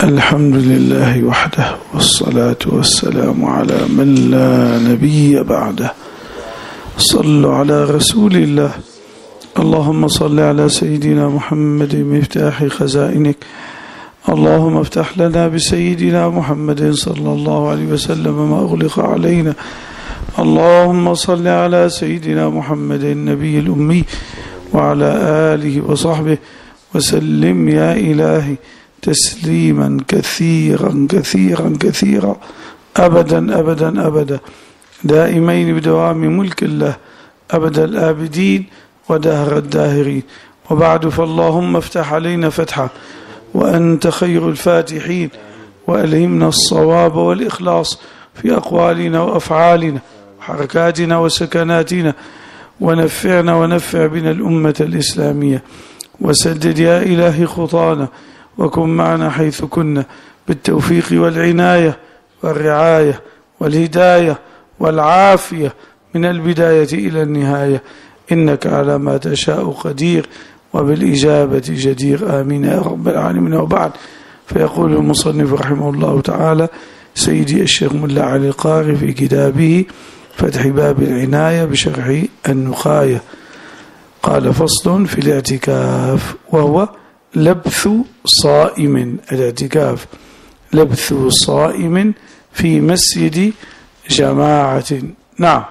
الحمد لله وحده، والصلاة والسلام على من لا نبي بعده. صلوا على رسول الله. اللهم صل على سيدنا محمد مفتاح خزائنك. اللهم افتح لنا بسيدنا محمد صلى الله عليه وسلم ما أغلق علينا. اللهم صل على سيدنا محمد النبي الأمي وعلى آله وصحبه وسلم يا إلهي تسليما كثيرا كثيرا كثيرا أبدا أبدا أبدا دائمين بدوام ملك الله أبد الآبدين ودهر الداهرين. وبعد، فاللهم افتح علينا فتحا وأنت خير الفاتحين، وألهمنا الصواب والإخلاص في أقوالنا وأفعالنا وحركاتنا وسكناتنا، ونفعنا ونفع بنا الأمة الإسلامية، وسدد يا إلهي خطانا، وكن معنا حيث كنا بالتوفيق والعناية والرعاية والهداية والعافية من البداية إلى النهاية، إنك على ما تشاء قدير وبالإجابة جدير. آمين يا رب العالمين. وبعد، فيقول المصنف رحمه الله تعالى سيدي الشيخ ملا علي القاري في كتابه فتح باب العناية بشرح النخاية، قال: فصل في الاعتكاف، وهو لبث صائم. الاعتكاف لبث صائم في مسجد جماعة. نعم.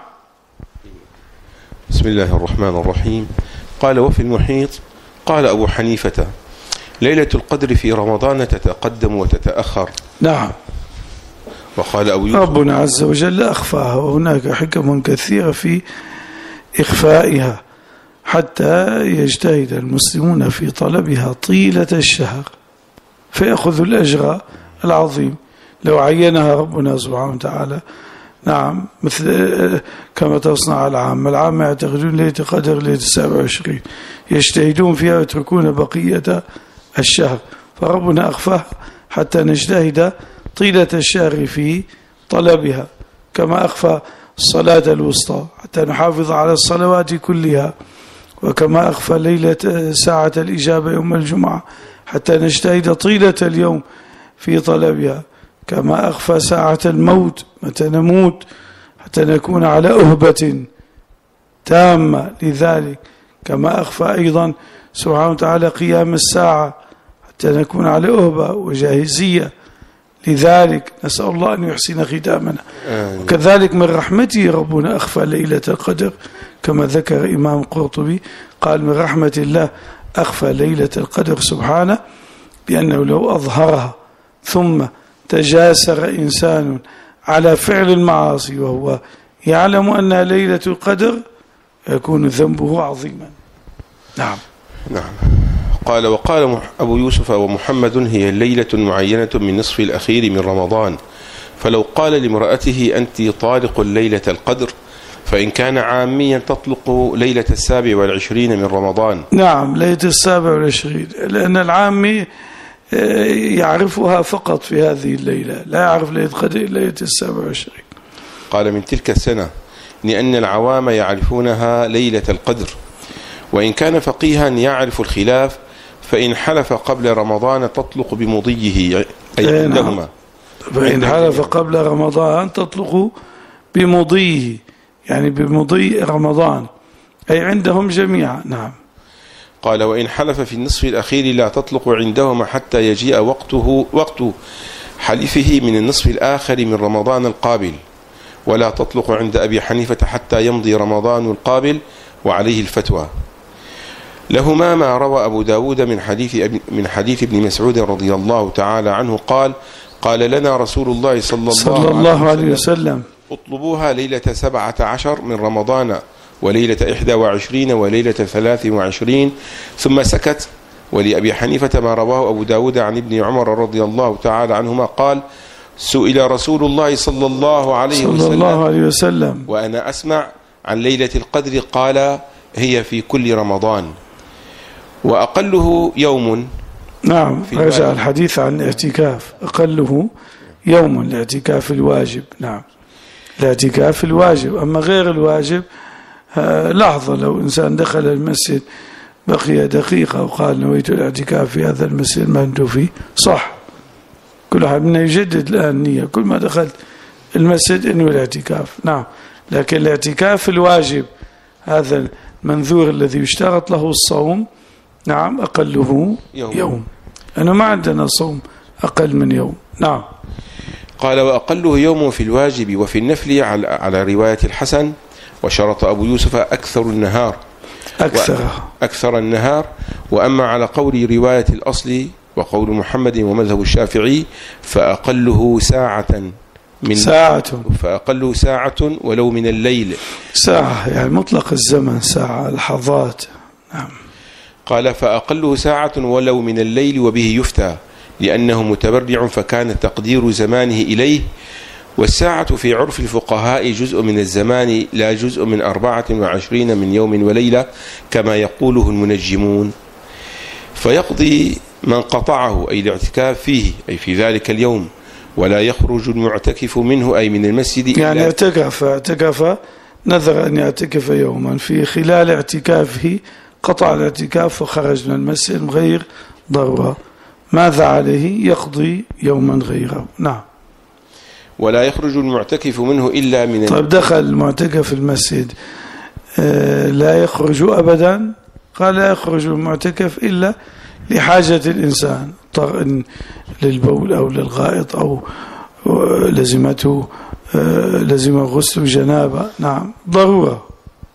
بسم الله الرحمن الرحيم. قال: وفي المحيط قال أبو حنيفة: ليلة القدر في رمضان تتقدم وتتأخر. نعم. وقال أبو يوسف: ربنا عز وجل أخفاها، وهناك حكم كثيرة في إخفائها حتى يجتهد المسلمون في طلبها طيلة الشهر فيأخذ الأجر العظيم لو عينها ربنا سبحانه وتعالى. نعم، مثل كما تصنع العامة يعتقدون ليلة قدر ليلة 27 يجتهدون فيها ويتركون بقية الشهر، فربنا أخفاها حتى نجتهد طيلة الشهر في طلبها، كما أخفى الصلاة الوسطى حتى نحافظ على الصلوات كلها، وكما أخفى ليلة ساعة الإجابة يوم الجمعة حتى نجتهد طيلة اليوم في طلبها، كما أخفى ساعة الموت متى نموت حتى نكون على أهبة تامة لذلك، كما أخفى أيضا سبحانه وتعالى قيام الساعة حتى نكون على أهبة وجاهزية لذلك. نسأل الله أن يحسن ختامنا. وكذلك من رحمته ربنا أخفى ليلة القدر، كما ذكر إمام قرطبي قال: من رحمة الله أخفى ليلة القدر سبحانه، بأنه لو أظهرها ثم تجاسر إنسان على فعل المعاصي وهو يعلم أنها ليلة القدر يكون ذنبه عظيما. نعم. نعم. قال: وقال أبو يوسف ومحمد: هي الليلة معينة من نصف الأخير من رمضان، فلو قال لامرأته: أنت طالق ليلة القدر، فإن كان عاميا تطلق ليلة 27 من رمضان. نعم، ليلة 27، لأن العامي يعرفها فقط في هذه الليلة، لا يعرف ليلة قدر إلا ليلة 27. قال: من تلك السنة، لأن العوام يعرفونها ليلة القدر، وإن كان فقيها يعرف الخلاف، فإن حلف قبل رمضان تطلق بمضيه، أي عندهما. فإن حلف قبل رمضان تطلق بمضيه، يعني بمضي رمضان، أي عندهم جميعا. نعم. قال: وإن حلف في النصف الأخير لا تطلق عندهما حتى يجيء وقت حلفه من النصف الآخر من رمضان القابل، ولا تطلق عند أبي حنيفة حتى يمضي رمضان القابل، وعليه الفتوى. لهما ما روى أبو داود من حديث ابن مسعود رضي الله تعالى عنه قال لنا رسول الله صلى الله عليه وسلم: اطلبوها ليلة 17 من رمضان، وليلة 21، وليلة 23، ثم سكت. ولأبي حنيفة ما رواه أبو داود عن ابن عمر رضي الله تعالى عنهما قال: سئل رسول الله صلى الله عليه وسلم وأنا أسمع عن ليلة القدر، قال: هي في كل رمضان، وأقله يوم. نعم، رجع الحديث عن الاعتكاف، أقله يوم الاعتكاف الواجب. نعم، الاعتكاف الواجب. أما غير الواجب لحظة، لو إنسان دخل المسجد بقي دقيقة وقال نويت الاعتكاف في هذا المسجد ما أنت فيه، صح، كل واحد منا يجدد الآن نية كل ما دخلت المسجد انوي الاعتكاف. نعم. لكن الاعتكاف الواجب هذا المنذور الذي يشترط له الصوم نعم أقله يوم. أنا ما عندنا صوم أقل من يوم. نعم. قال وأقله يوم في الواجب وفي النفل على رواية الحسن. وشرط أبو يوسف أكثر النهار أكثر النهار. وأما على قول رواية الأصل وقول محمد ومذهب الشافعي فأقله فأقله ساعة ولو من الليل. ساعة يعني مطلق الزمن ساعة لحظات. نعم. قال فأقله ساعة ولو من الليل وبه يفتى لأنه متبرع فكان تقدير زمانه إليه. والساعة في عرف الفقهاء جزء من الزمان لا جزء من 24 من يوم وليلة كما يقوله المنجمون. فيقضي من قطعه أي الاعتكاف فيه أي في ذلك اليوم ولا يخرج المعتكف منه أي من المسجد يعني اعتكف نذر أن يعتكف يوما في خلال اعتكافه قطع الاعتكاف وخرج من المسجد غير ضرورة ماذا عليه؟ يقضي يوما غيره. نعم. ولا يخرج المعتكف منه إلا من طيب دخل المعتكف المسجد لا يخرج أبدا. قال لا يخرج المعتكف إلا لحاجة الإنسان اضطر للبول أو للغائط أو لزم غسل جنابة. نعم ضرورة.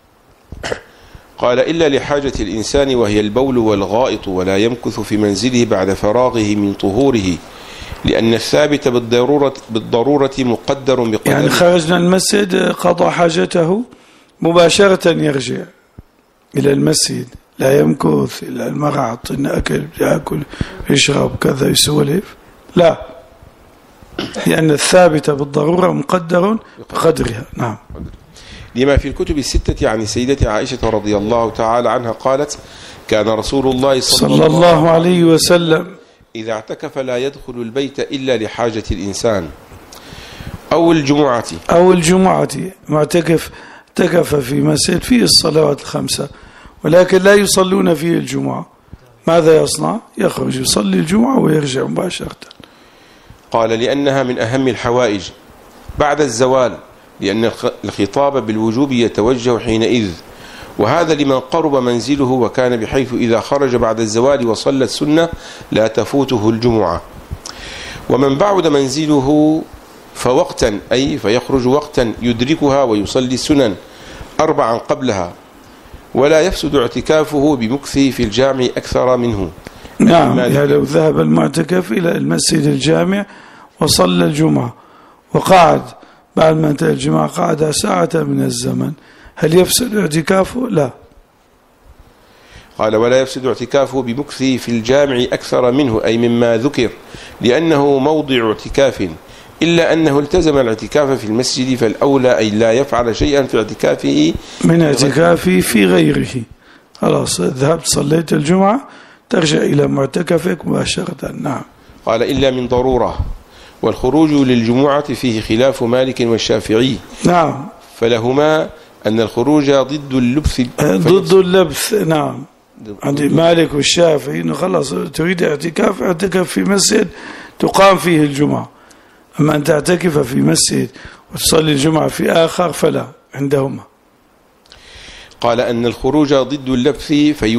قال إلا لحاجة الإنسان وهي البول والغائط ولا يمكث في منزله بعد فراغه من طهوره لأن الثابت بالضرورة مقدر بقدر. يعني خرجنا المسجد قضى حاجته مباشرة يرجع إلى المسجد لا يمكث إلى المرعى إن أكل يأكل يشرب كذا يسولف لا لأن الثابت بالضرورة مقدر بقدرها. نعم. لما في الكتب الستة عن سيدة عائشة رضي الله تعالى عنها قالت كان رسول الله صلى الله عليه وسلم إذا اعتكف لا يدخل البيت إلا لحاجة الإنسان. أو الجمعة معتكف اعتكف في مسجد فيه الصلوات الخمسة ولكن لا يصلون فيه الجمعة ماذا يصنع؟ يخرج يصلي الجمعة ويرجع مباشرة. قال لأنها من أهم الحوائج بعد الزوال لأن الخطاب بالوجوب يتوجه حينئذ وهذا لمن قرب منزله وكان بحيث إذا خرج بعد الزوال وصلى السنة لا تفوته الجمعة. ومن بعد منزله فوقتا أي فيخرج وقتا يدركها ويصلي السنن 4 قبلها ولا يفسد اعتكافه بمكثه في الجامع أكثر منه. نعم. يعني لو ذهب المعتكف إلى المسجد الجامع وصلى الجمعة وقعد بعد ما انتهى الجمعة قعد ساعة من الزمن هل يفسد اعتكافه؟ لا. قال ولا يفسد اعتكافه بمكثه في الجامع أكثر منه أي مما ذكر لأنه موضع اعتكاف إلا أنه التزم الاعتكاف في المسجد فالأولى أي لا يفعل شيئا في اعتكافه من اعتكافه في غيره. خلاص ذهبت صليت الجمعة ترجع إلى معتكفك مباشرة. نعم. قال إلا من ضرورة والخروج للجمعة فيه خلاف مالك والشافعي. نعم. فلهما أن الخروج ضد اللبث. نعم. عند مالك والشافعي إنه خلاص تريد اعتكف في مسجد تقام فيه الجمعة أما أن تعتكف في مسجد وتصلي الجمعة في آخر فلا عندهما. قال أن الخروج ضد اللبث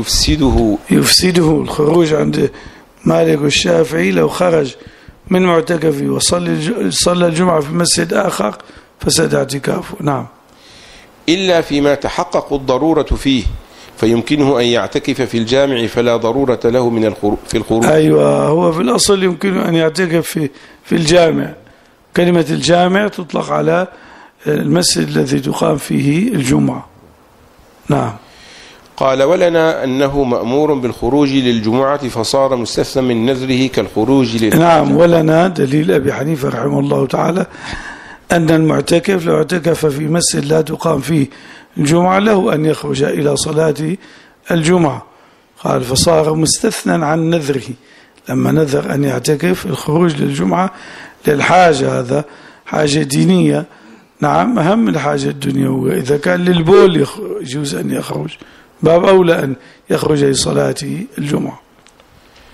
يفسده الخروج عند مالك والشافعي لو خرج من معتكفه وصلى الجمعة في مسجد آخر فسد اعتكافه. نعم. إلا فيما تحقق الضرورة فيه فيمكنه أن يعتكف في الجامع فلا ضرورة له في الخروج. أيوة هو في الأصل يمكنه أن يعتكف في الجامع. كلمة الجامع تطلق على المسجد الذي تقام فيه الجمعة. نعم. قال ولنا أنه مأمور بالخروج للجمعة فصار مستثنى من نذره كالخروج نعم. ولنا دليل أبي حنيفة رحمه الله تعالى أن المعتكف لو اعتكف في مسجد لا تقام فيه الجمعة له أن يخرج إلى صلاة الجمعة. قال فصار مستثنى عن نذره لما نذر أن يعتكف الخروج للجمعة للحاجة هذا حاجة دينية. نعم. أهم الحاجة الدنيوية إذا كان للبول يجوز أن يخرج باب أولى أن يخرج لصلاة الجمعة.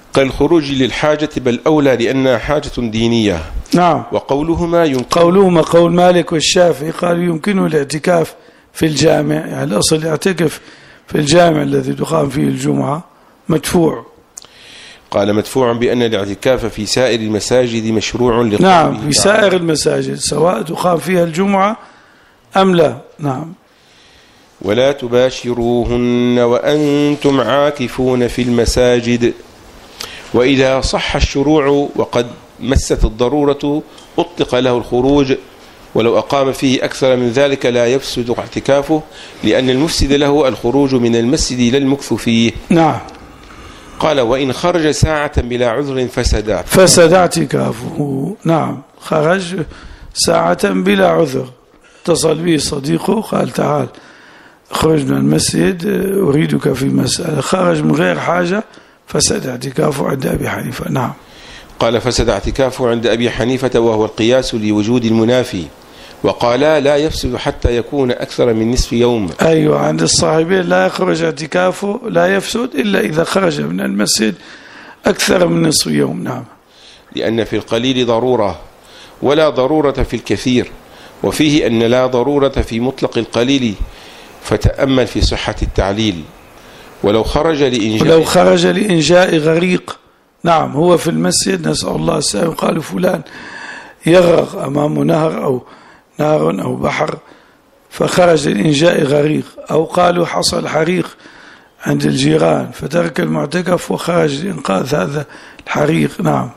قال الخروج للحاجة بل أولى لأنها حاجة دينية. نعم. وقولهما قولهما قول مالك والشافعي قالوا يمكنه الاعتكاف في الجامع، يعني الأصل يعتكف في الجامع الذي تقام فيه الجمعة مدفوع. قال مدفوع بأن الاعتكاف في سائر المساجد مشروع نعم في سائر المساجد سواء تقام فيها الجمعة أم لا. نعم. ولا تباشروهن وأنتم عاكفون في المساجد. وإذا صح الشروع وقد مست الضرورة أطلق له الخروج، ولو أقام فيه أكثر من ذلك لا يفسد اعتكافه، لأن المفسد له الخروج من المسجد لا المكث فيه. نعم. قال وإن خرج ساعة بلا عذر فسد اعتكافه. نعم خرج ساعة بلا عذر، اتصل به صديقه قال تعال خرج من المسجد أريدك في مسألة، خرج من غير حاجة فسد اعتكافه عند أبي حنيفة. نعم. قال فسد اعتكافه عند أبي حنيفة وهو القياس لوجود المنافي، وقال لا يفسد حتى يكون أكثر من نصف يوم. أيوة عند الصاحبين لا يخرج اعتكافه لا يفسد إلا إذا خرج من المسجد أكثر من نصف يوم. نعم. لأن في القليل ضرورة ولا ضرورة في الكثير، وفيه أن لا ضرورة في مطلق القليل، فتأمل في صحة التعليل. ولو خرج لإنجاء غريق. نعم هو في المسجد نسأل الله السلامة، قالوا فلان يغرق أمامه نهر أو بحر فخرج لإنجاء غريق، أو قالوا حصل حريق عند الجيران فترك المعتكف وخرج لإنقاذ هذا الحريق. نعم.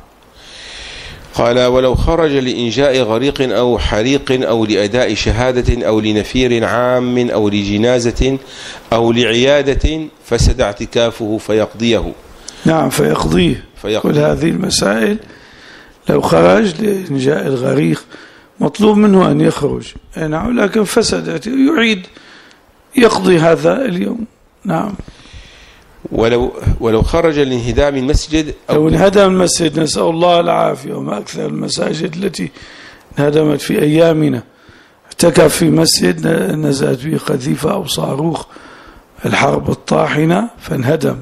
قال ولو خرج لإنجاء غريق أو حريق أو لأداء شهادة أو لنفير عام أو لجنازة أو لعيادة فسد اعتكافه فيقضيه. نعم فيقضيه. كل هذه المسائل لو خرج لإنجاء الغريق مطلوب منه أن يخرج. نعم لكن فسد يعيد يقضي هذا اليوم. نعم. ولو خرج لانهدام المسجد لو انهدم المسجد نسأل الله العافية، وما أكثر المساجد التي انهدمت في أيامنا، اعتكف في مسجد نزلت به قذيفة أو صاروخ الحرب الطاحنة فانهدم.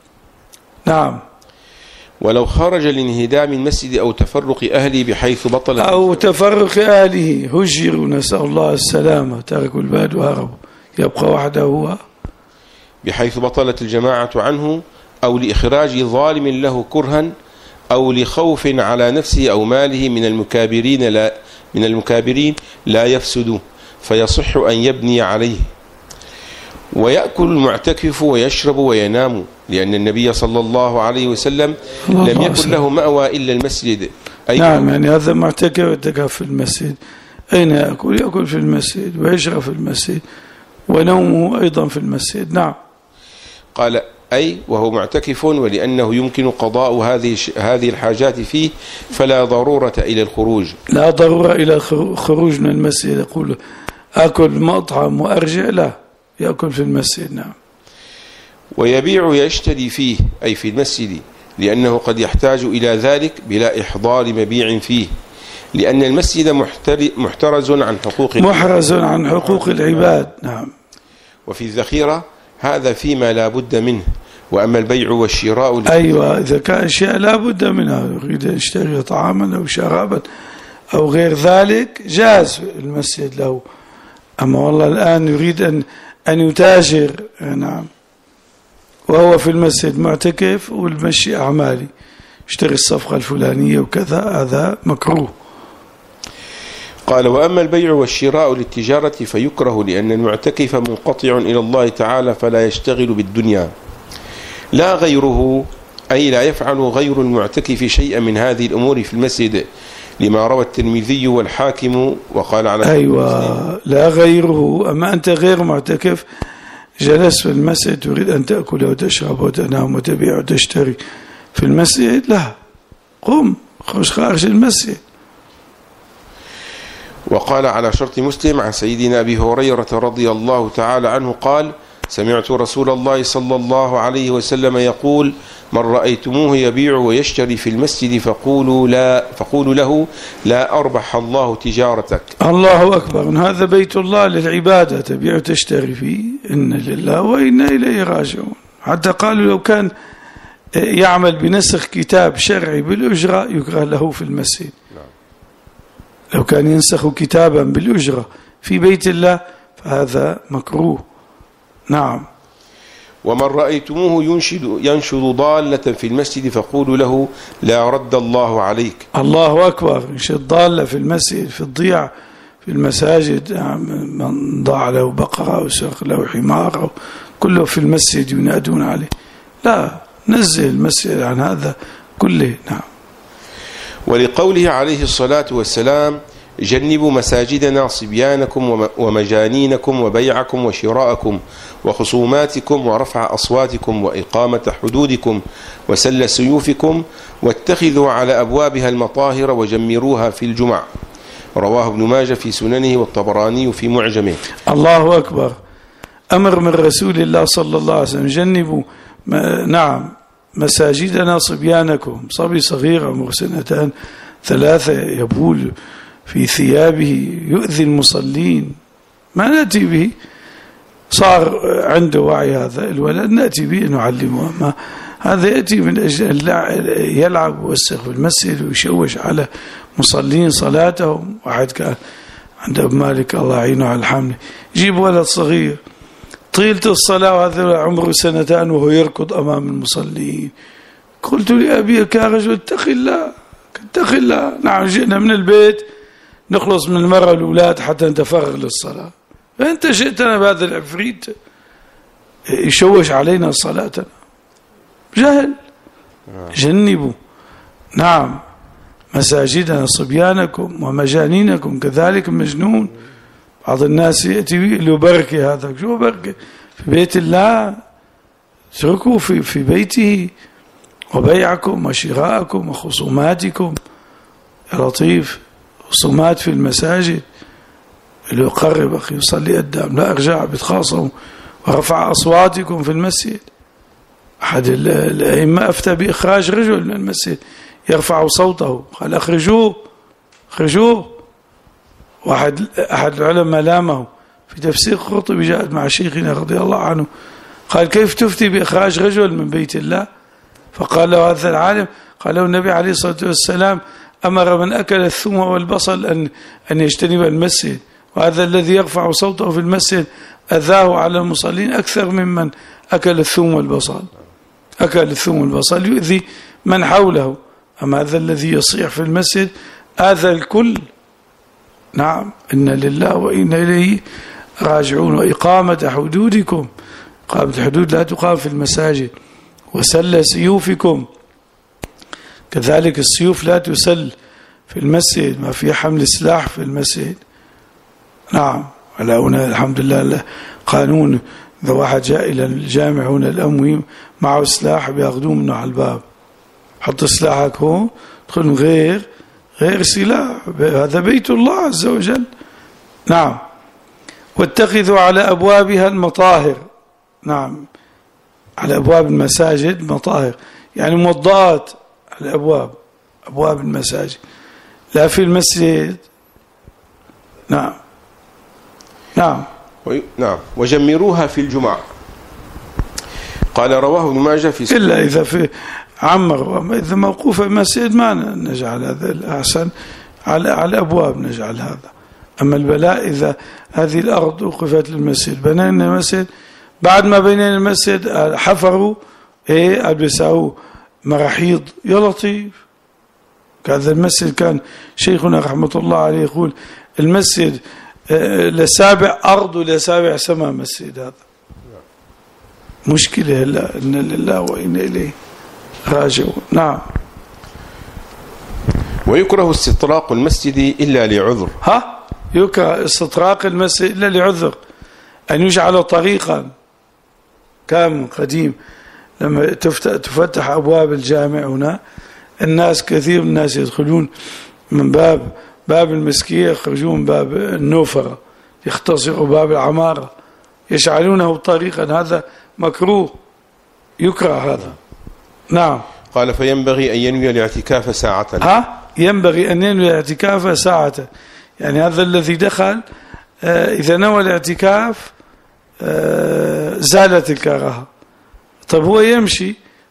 نعم. ولو خرج لانهدام المسجد أو تفرق أهله بحيث بطل أو تفرق أهله هجروا نسأل الله السلامة، تركوا البلد وهربوا، يبقى وحده هو بحيث بطلت الجماعة عنه، أو لإخراج ظالم له كرها، أو لخوف على نفسه أو ماله من المكابرين لا يفسد فيصح أن يبني عليه. ويأكل المعتكف ويشرب وينام، لأن النبي صلى الله عليه وسلم لم يكن له مأوى إلا المسجد. نعم يعني هذا معتكف يعتكف في المسجد، أين يأكل؟ يأكل في المسجد ويشرب في المسجد ونومه أيضا في المسجد. نعم. قال وهو معتكف، ولأنه يمكن قضاء هذه الحاجات فيه فلا ضرورة إلى الخروج. لا ضرورة إلى الخروج من المسجد، يقول أكل مطعم وأرجع، لا يأكل في المسجد. نعم. ويبيع ويشتري فيه أي في المسجد، لأنه قد يحتاج إلى ذلك بلا إحضار مبيع فيه، لأن المسجد محرز عن حقوق العباد. نعم. وفي الذخيرة هذا فيما لا بد منه. وأما البيع والشراء أيوة إذا كان أشياء لا بد منها، يريد أن يشتري طعاما أو شرابا أو غير ذلك جاز المسجد له. أما والله الآن يريد أن يتاجر، نعم، وهو في المسجد معتكف والمشي أعمالي، اشتري الصفقة الفلانية وكذا، هذا مكروه. قال وأما البيع والشراء للتجارة فيكره، لأن المعتكف منقطع إلى الله تعالى فلا يشتغل بالدنيا، لا غيره، أي لا يفعل غير المعتكف شيئا من هذه الأمور في المسجد، لما روى الترمذي والحاكم وقال على أيوة لا غيره. أما أنت غير معتكف جلس في المسجد تريد أن تأكل وتشرب وتنام وتبيع وتشتري في المسجد، لا، قم خارج المسجد. وقال على شرط مسلم عن سيدنا أبي هريرة رضي الله تعالى عنه قال سمعت رسول الله صلى الله عليه وسلم يقول من رأيتموه يبيع ويشتري في المسجد فقولوا له لا أربح الله تجارتك. الله أكبر. هذا بيت الله للعبادة، تبيع وتشتري فيه، إن لله وإنا إليه راجعون. حتى قالوا لو كان يعمل بنسخ كتاب شرعي بالأجرة يكره له في المسجد. لو كان ينسخ كتابا بالأجرة في بيت الله فهذا مكروه. نعم. ومن رأيتموه ينشد ضالة في المسجد فقولوا له لا رد الله عليك. الله أكبر. ينشد ضالة في المسجد، في الضياع في المساجد، من ضاع له بقرة أو سرق له حمار أو كله في المسجد ينادون عليه، لا، نزه المسجد عن هذا كله. نعم. ولقوله عليه الصلاة والسلام جنبوا مساجدنا صبيانكم ومجانينكم وبيعكم وشراءكم وخصوماتكم ورفع أصواتكم وإقامة حدودكم وسل سيوفكم واتخذوا على أبوابها المطاهر وجمروها في الجمع. رواه ابن ماجه في سننه والطبراني في معجمه. الله أكبر. أمر من رسول الله صلى الله عليه وسلم جنبوا نعم مساجدنا صبيانكم. صبي صغير عمره 2 3 يبول في ثيابه يؤذي المصلين، ما نأتي به، صار عنده وعي هذا الولد نأتي به نعلمه، ما هذا يأتي من أجل يلعب ويوسخ في المسجد ويشوش على مصلين صلاتهم. واحد كان عند أبو مالك الله يعينه على الحمل، يجيب ولد صغير طيلة الصلاة وهذا عمره 2 وهو يركض أمام المصلين. قلت لأبيك يا رجل اتق الله اتق الله. نعم جئنا من البيت نخلص من المرأة والأولاد حتى نتفرغ للصلاة، فأنت جئتنا بهذا العفريت يشوش علينا صلاتنا. جهل. جنبوا نعم مساجدنا صبيانكم ومجانينكم. كذلك مجنون، بعض الناس يأتي له بركة، هذا شو بركة في بيت الله؟ اتركوا في بيته. وبيعكم وشراءكم وخصوماتكم. يا لطيف، خصومات في المساجد، اللي يقرب أخي يصلي قدام لا أرجع بتخاصموا. ورفع أصواتكم في المسجد. أحد الأئمة أفتى بإخراج رجل من المسجد يرفع صوته، قال أخرجوه أخرجوه. أحد العلماء لامه في تفسير قرطبي، جاءت مع شيخنا رضي الله عنه، قال كيف تفتي بإخراج رجل من بيت الله؟ فقال له هذا العالم، قال له النبي عليه الصلاة والسلام أمر من أكل الثوم والبصل أن يجتنب المسجد، وهذا الذي يرفع صوته في المسجد أذاه على المصلين أكثر ممن أكل الثوم والبصل. أكل الثوم والبصل يؤذي من حوله، أما هذا الذي يصيح في المسجد آذى الكل. نعم. إن لله وإنا إليه راجعون. وإقامة حدودكم. إقامة الحدود لا تقام في المساجد. وسل سيوفكم. كذلك السيوف لا تسل في المسجد، ما في حمل سلاح في المسجد. نعم. على هنا الحمد لله قانون، إذا واحد جاء إلى الجامع هنا الأموي معه سلاح بياخذوه منه على الباب، حط سلاحك هون تدخل من غير سلاح، هذا بيت الله عز وجل. نعم. واتخذوا على أبوابها المطاهر. نعم، على أبواب المساجد مطاهر، يعني موضعات على أبواب المساجد، لا في المسجد. نعم. نعم. نعم. وجمروها في الجمع. قال رواه ابن ماجه في سنة. إلا إذا في عمر، إذا موقوف المسجد ما نجعل هذا الأحسن، على الأبواب نجعل هذا. أما البلاء إذا هذه الأرض وقفت للمسجد، بنينا المسجد، بعد ما بنينا المسجد حفروا بيساووا مراحيض، يا لطيف. هذا المسجد كان شيخنا رحمة الله عليه يقول المسجد لسابع أرض ولسابع سماء مسجد. هذا مشكلة. هلا إن لله وإنا إليه راجعون. نعم. ويكره استطراق المسجد إلا لعذر. يكره استطراق المسجد إلا لعذر، أن يجعل طريقا. كان قديم لما تفتح أبواب الجامع هنا، الناس كثير من الناس يدخلون من باب المسكية، يخرجون باب النوفرة، يختصروا باب العمارة، يجعلونه طريقا. هذا مكروه، يكره هذا. نعم. قال فينبغي أن ينوي الاعتكاف ساعة. ينبغي أن ينوي الاعتكاف ساعة، يعني هذا الذي دخل إذا نوى الاعتكاف زالت الكراهة. طب هو يمشي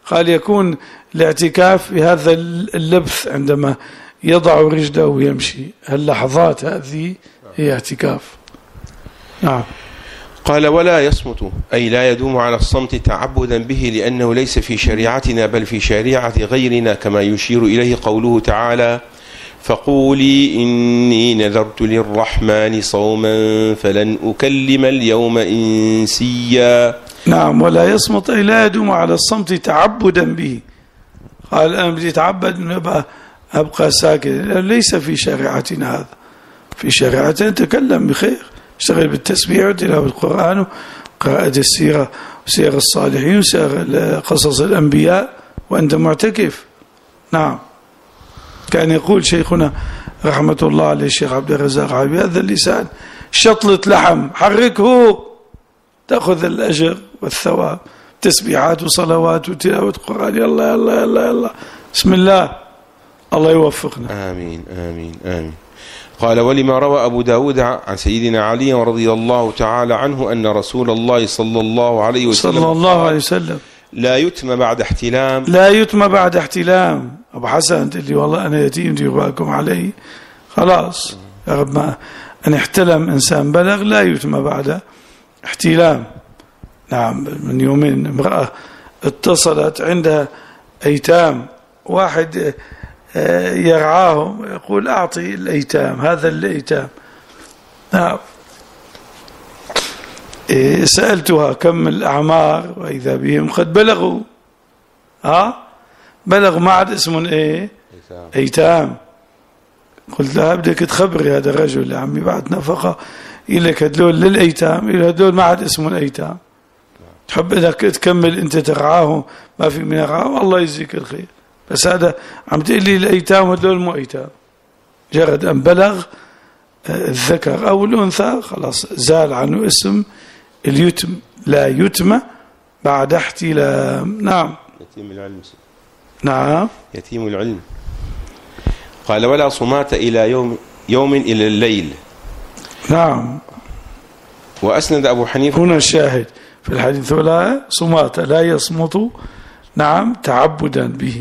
قال يكون الاعتكاف بهذا اللبث عندما يضع رجله ويمشي، اللحظات هذه هي اعتكاف. نعم. قال ولا يصمت أي لا يدوم على الصمت تعبدا به، لأنه ليس في شريعتنا بل في شريعة غيرنا، كما يشير إليه قوله تعالى فقولي إني نذرت للرحمن صوما فلن أكلم اليوم إنسيا. نعم. ولا يصمت أي لا يدوم على الصمت تعبدا به. قال أنا بدي أتعبد أن أبقى ساكت، ليس في شريعتنا هذا. في شريعتنا تكلم بخير، اشتغل بالتسبيح وتلاوة القرآن وقراءة السيرة وسير الصالحين وسير قصص الأنبياء وأنت معتكف. نعم. كان يقول شيخنا رحمة الله عليه الشيخ عبد الرزاق عابي هذا اللسان شطلة لحم حركه تأخذ الأجر والثواب، تسبيحات وصلوات وتلاوة القرآن. يلا يلا يلا يلا بسم الله، الله يوفقنا. آمين آمين آمين. قال ولما روى أبو داود عن سيدنا علي رضي الله تعالى عنه أن رسول الله صلى الله عليه وسلم لا يتم بعد احتلام. لا يتم بعد احتلام. أبو حسن تقول لي والله أنا يتيم ديرواكم علي، خلاص يا رب ما أن احتلم إنسان بلغ لا يتم بعد احتلام. نعم. من يومين امرأة اتصلت عندها أيتام، واحد يرعاهم يقول أعطي الأيتام، هذا الأيتام. نعم. سألتها كم الأعمار وإذا بهم قد بلغوا بلغ ما عاد اسم أيتام. قلت لها بدك تخبري هذا الرجل يا عمي بعد نفقة إليك هدول للأيتام، إلى هدول ما عاد اسم أيتام، تحب انك تكمل انت ترعاهم ما في من رعاهم الله يجزيك الخير. بس هذا عم تقول لي الايتام هدول مو ايتام، جرد ان بلغ الذكر او الانثى خلاص زال عنه اسم اليتم، لا يتم بعد احتلام. نعم. يتيم العلم. نعم. يتيم العلم. قال ولا صمات الى يوم الى الليل. نعم. واسند ابو حنيفه هنا الشاهد في الحديث ولا صمات لا يصمت. نعم. تعبدا به.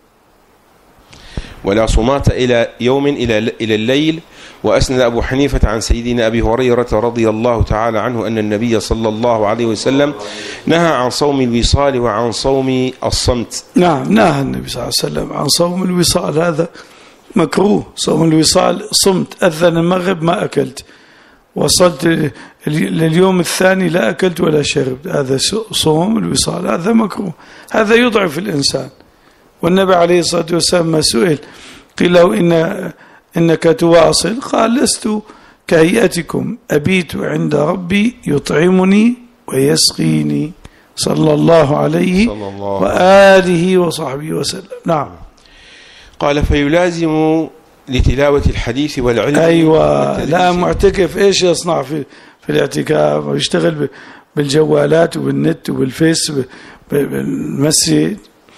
ولا صمات إلى يوم إلى الليل. وأسند أبو حنيفة عن سيدنا أبي هريرة رضي الله تعالى عنه أن النبي صلى الله عليه وسلم نهى عن صوم الوصال وعن صوم الصمت. نعم. نهى النبي صلى الله عليه وسلم عن صوم الوصال، هذا مكروه. صوم الوصال صمت، أذن المغرب ما أكلت، وصلت لليوم الثاني لا أكلت ولا شربت، هذا صوم الوصال، هذا مكروه، هذا يضعف الإنسان. والنبي عليه الصلاة والسلام ما سئل قيل له إنك تواصل قال لست كهيئتكم أبيت عند ربي يطعمني ويسقيني صلى الله عليه وآله وصحبه وسلم. نعم. قال فيلازم لتلاوة الحديث والعلم. أيوة. لا معتكف إيش يصنع في الاعتكاف؟ ويشتغل بالجوالات وبالنت وبالفيس بالمسجد.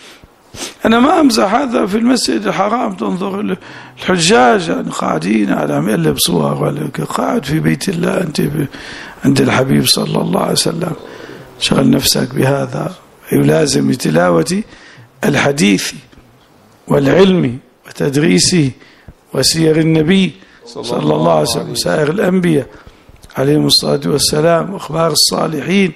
أنا ما أمزح، هذا في المسجد الحرام تنظر الحجاج يعني قاعدين على مقلب صور، ولا قاعد في بيت الله أنت عند الحبيب صلى الله عليه وسلم. شغل نفسك بهذا. يلازم تلاوة الحديث والعلم وتدريسه وسير النبي صلى الله عليه وسلم وسائر الأنبياء عليهم الصلاة والسلام وأخبار الصالحين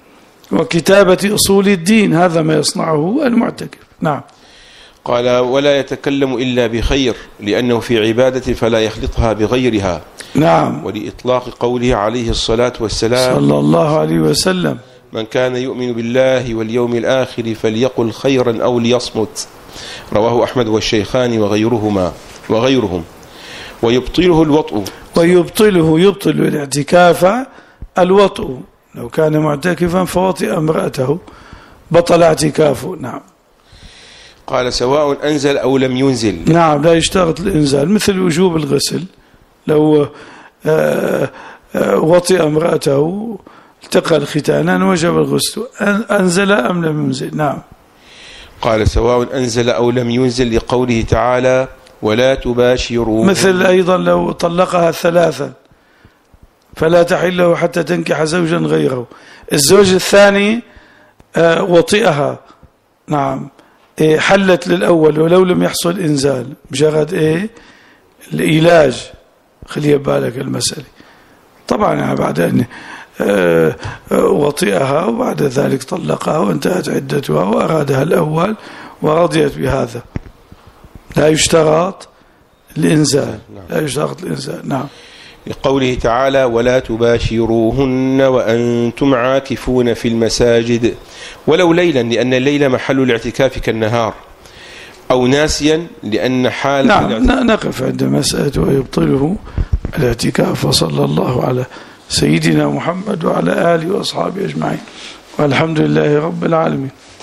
وكتابة أصول الدين، هذا ما يصنعه المعتكف. نعم. قال ولا يتكلم إلا بخير لأنه في عبادة فلا يخلطها بغيرها. نعم. ولإطلاق قوله عليه الصلاة والسلام صلى الله عليه وسلم من كان يؤمن بالله واليوم الآخر فليقل خيرا أو ليصمت. رواه أحمد والشيخان وغيرهم. ويبطله الوطء. يبطل الاعتكاف الوطء، لو كان معتكفا فوطئ امرأته بطل اعتكافه. نعم. قال سواء أنزل أو لم ينزل. نعم. لا يشترط الإنزال، مثل وجوب الغسل، لو وطئ امرأته التقى الختانان وجب الغسل، أنزل أم لم ينزل. نعم. قال سواء أنزل أو لم ينزل لقوله تعالى ولا تباشروا. مثل أيضا لو طلقها 3 فلا تحل له حتى تنكح زوجا غيره، الزوج الثاني وطئها نعم حلت للأول ولو لم يحصل إنزال، مجرد العلاج. خلي بالك المسألة. طبعا بعد أن وطئها وبعد ذلك طلقها وانتهت عدتها وأرادها الأول ورضيت بهذا، لا يشترط الإنزال. لا يشترط الإنزال. نعم. لقوله تعالى: ولا تباشروهن وأنتم عاكفون في المساجد، ولو ليلا لأن الليل محل الاعتكاف كالنهار، أو ناسيا لأن حال. نعم. نقف عند مسألة ويبطله الاعتكاف. وصلى الله على سيدنا محمد وعلى آله وأصحابه أجمعين، والحمد لله رب العالمين.